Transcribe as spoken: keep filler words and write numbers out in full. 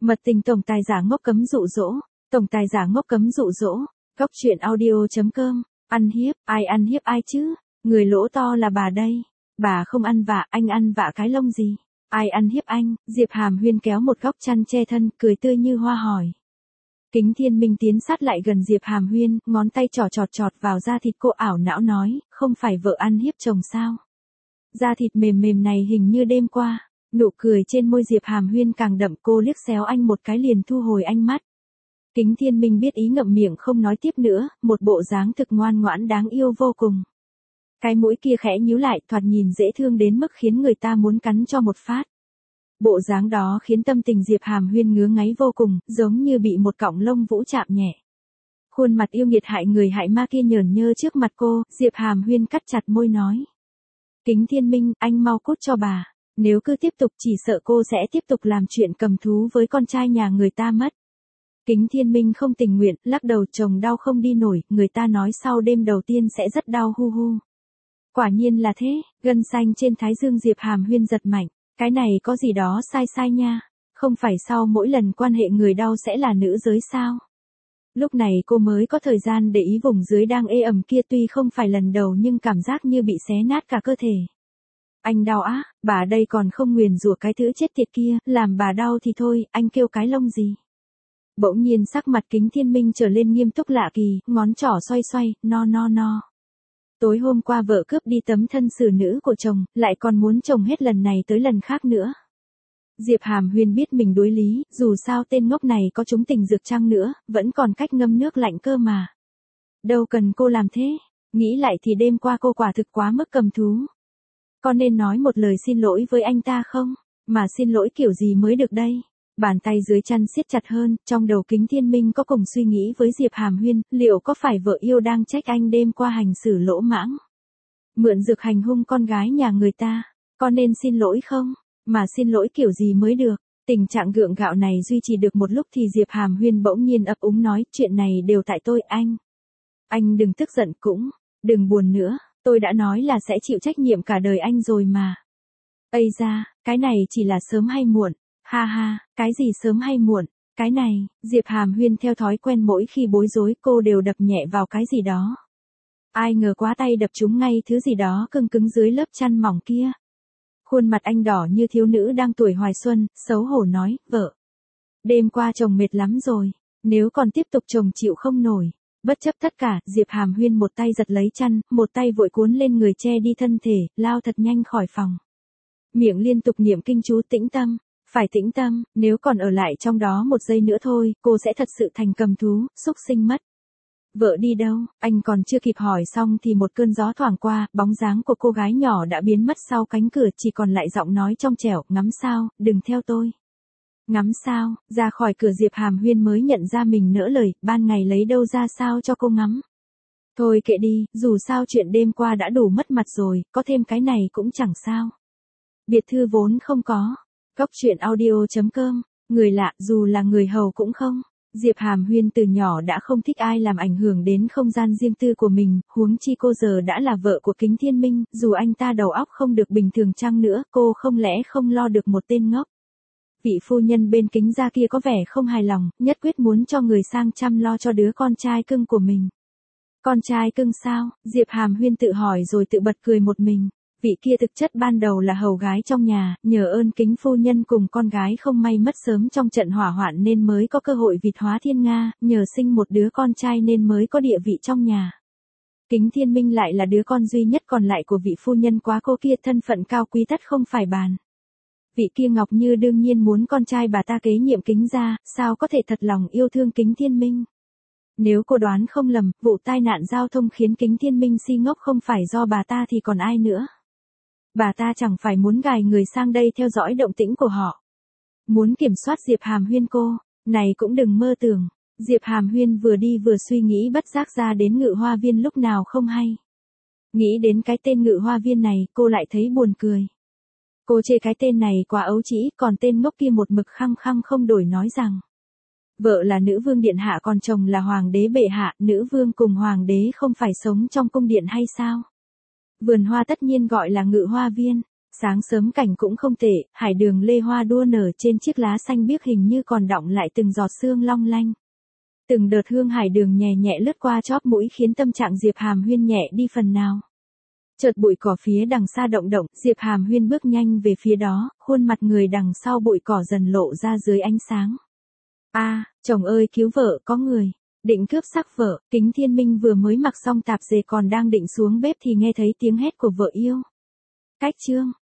Mật tình tổng tài giả ngốc cấm dụ dỗ, tổng tài giả ngốc cấm dụ dỗ, góc truyện audio.com, ăn hiếp, ai ăn hiếp ai chứ, người lỗ to là bà đây, bà không ăn vạ, anh ăn vạ cái lông gì, ai ăn hiếp anh, Diệp Hàm Huyên kéo một góc chăn che thân, cười tươi như hoa hỏi. Kính Thiên Minh tiến sát lại gần Diệp Hàm Huyên, ngón tay trỏ chọt chọt vào da thịt cô ảo não nói, không phải vợ ăn hiếp chồng sao? Da thịt mềm mềm này hình như đêm qua, nụ cười trên môi Diệp Hàm Huyên càng đậm, cô liếc xéo anh một cái liền thu hồi ánh mắt. Kính Thiên Minh biết ý ngậm miệng không nói tiếp nữa, một bộ dáng thực ngoan ngoãn đáng yêu vô cùng. Cái mũi kia khẽ nhíu lại, thoạt nhìn dễ thương đến mức khiến người ta muốn cắn cho một phát. Bộ dáng đó khiến tâm tình Diệp Hàm Huyên ngứa ngáy vô cùng, giống như bị một cọng lông vũ chạm nhẹ. Khuôn mặt yêu nghiệt hại người hại ma kia nhởn nhơ trước mặt cô, Diệp Hàm Huyên cắt chặt môi nói. Kính Thiên Minh, anh mau cút cho bà, nếu cứ tiếp tục chỉ sợ cô sẽ tiếp tục làm chuyện cầm thú với con trai nhà người ta mất. Kính Thiên Minh không tình nguyện, lắc đầu, chồng đau không đi nổi, người ta nói sau đêm đầu tiên sẽ rất đau hu hu. Quả nhiên là thế, gân xanh trên thái dương Diệp Hàm Huyên giật mạnh, cái này có gì đó sai sai nha, không phải sau mỗi lần quan hệ người đau sẽ là nữ giới sao? Lúc này cô mới có thời gian để ý vùng dưới đang ê ẩm kia, tuy không phải lần đầu nhưng cảm giác như bị xé nát cả cơ thể. Anh đau á, bà đây còn không nguyền rủa cái thứ chết tiệt kia, làm bà đau thì thôi, anh kêu cái lông gì? Bỗng nhiên sắc mặt Kính Thiên Minh trở lên nghiêm túc lạ kỳ, ngón trỏ xoay xoay, no no no. Tối hôm qua vợ cướp đi tấm thân xử nữ của chồng, lại còn muốn chồng hết lần này tới lần khác nữa. Diệp Hàm Huyên biết mình đối lý, dù sao tên ngốc này có trúng tình dược chăng nữa, vẫn còn cách ngâm nước lạnh cơ mà. Đâu cần cô làm thế, nghĩ lại thì đêm qua cô quả thực quá mức cầm thú. Có nên nói một lời xin lỗi với anh ta không? Mà xin lỗi kiểu gì mới được đây? Bàn tay dưới chăn siết chặt hơn, trong đầu Kính Thiên Minh có cùng suy nghĩ với Diệp Hàm Huyên, liệu có phải vợ yêu đang trách anh đêm qua hành xử lỗ mãng? Mượn dược hành hung con gái nhà người ta, có nên xin lỗi không? Mà xin lỗi kiểu gì mới được? Tình trạng gượng gạo này duy trì được một lúc thì Diệp Hàm Huyên bỗng nhiên ấp úng nói, chuyện này đều tại tôi anh. Anh đừng tức giận cũng, đừng buồn nữa, tôi đã nói là sẽ chịu trách nhiệm cả đời anh rồi mà. Ây da, cái này chỉ là sớm hay muộn. Ha ha, cái gì sớm hay muộn, cái này, Diệp Hàm Huyên theo thói quen mỗi khi bối rối cô đều đập nhẹ vào cái gì đó. Ai ngờ quá tay đập trúng ngay thứ gì đó cứng cứng dưới lớp chăn mỏng kia. Khuôn mặt anh đỏ như thiếu nữ đang tuổi hoài xuân, xấu hổ nói, vợ. Đêm qua chồng mệt lắm rồi, nếu còn tiếp tục chồng chịu không nổi. Bất chấp tất cả, Diệp Hàm Huyên một tay giật lấy chăn, một tay vội cuốn lên người che đi thân thể, lao thật nhanh khỏi phòng. Miệng liên tục niệm kinh chú tĩnh tâm. Phải tĩnh tâm, nếu còn ở lại trong đó một giây nữa thôi, cô sẽ thật sự thành cầm thú, xúc sinh mất. Vợ đi đâu, anh còn chưa kịp hỏi xong thì một cơn gió thoảng qua, bóng dáng của cô gái nhỏ đã biến mất sau cánh cửa, chỉ còn lại giọng nói trong trẻo, ngắm sao, đừng theo tôi. Ngắm sao, ra khỏi cửa Diệp Hàm Huyên mới nhận ra mình nỡ lời, ban ngày lấy đâu ra sao cho cô ngắm. Thôi kệ đi, dù sao chuyện đêm qua đã đủ mất mặt rồi, có thêm cái này cũng chẳng sao. Biệt thư vốn không có. Góc truyện audio.com, người lạ, dù là người hầu cũng không. Diệp Hàm Huyên từ nhỏ đã không thích ai làm ảnh hưởng đến không gian riêng tư của mình, huống chi cô giờ đã là vợ của Kính Thiên Minh, dù anh ta đầu óc không được bình thường chăng nữa, cô không lẽ không lo được một tên ngốc. Vị phu nhân bên Kính gia kia có vẻ không hài lòng, nhất quyết muốn cho người sang chăm lo cho đứa con trai cưng của mình. Con trai cưng sao? Diệp Hàm Huyên tự hỏi rồi tự bật cười một mình. Vị kia thực chất ban đầu là hầu gái trong nhà, nhờ ơn Kính phu nhân cùng con gái không may mất sớm trong trận hỏa hoạn nên mới có cơ hội vịt hóa thiên nga, nhờ sinh một đứa con trai nên mới có địa vị trong nhà. Kính Thiên Minh lại là đứa con duy nhất còn lại của vị phu nhân quá cô kia, thân phận cao quý tất không phải bàn. Vị kia Ngọc Như đương nhiên muốn con trai bà ta kế nhiệm Kính gia, sao có thể thật lòng yêu thương Kính Thiên Minh. Nếu cô đoán không lầm, vụ tai nạn giao thông khiến Kính Thiên Minh si ngốc không phải do bà ta thì còn ai nữa. Bà ta chẳng phải muốn gài người sang đây theo dõi động tĩnh của họ. Muốn kiểm soát Diệp Hàm Huyên cô, này cũng đừng mơ tưởng. Diệp Hàm Huyên vừa đi vừa suy nghĩ bất giác ra đến Ngự Hoa Viên lúc nào không hay. Nghĩ đến cái tên Ngự Hoa Viên này, cô lại thấy buồn cười. Cô chê cái tên này quá ấu trĩ, còn tên ngốc kia một mực khăng khăng không đổi nói rằng. Vợ là nữ vương điện hạ còn chồng là hoàng đế bệ hạ, nữ vương cùng hoàng đế không phải sống trong cung điện hay sao? Vườn hoa tất nhiên gọi là Ngự Hoa Viên. Sáng sớm cảnh cũng không tệ, hải đường lê hoa đua nở trên chiếc lá xanh biếc hình như còn đọng lại từng giọt sương long lanh. Từng đợt hương hải đường nhẹ nhẹ lướt qua chóp mũi khiến tâm trạng Diệp Hàm Huyên nhẹ đi phần nào. Chợt bụi cỏ phía đằng xa động động, Diệp Hàm Huyên bước nhanh về phía đó, khuôn mặt người đằng sau bụi cỏ dần lộ ra dưới ánh sáng. A, à, chồng ơi cứu vợ, có người. Định cướp sắc vợ, Kính Thiên Minh vừa mới mặc xong tạp dề còn đang định xuống bếp thì nghe thấy tiếng hét của vợ yêu. Cách chương.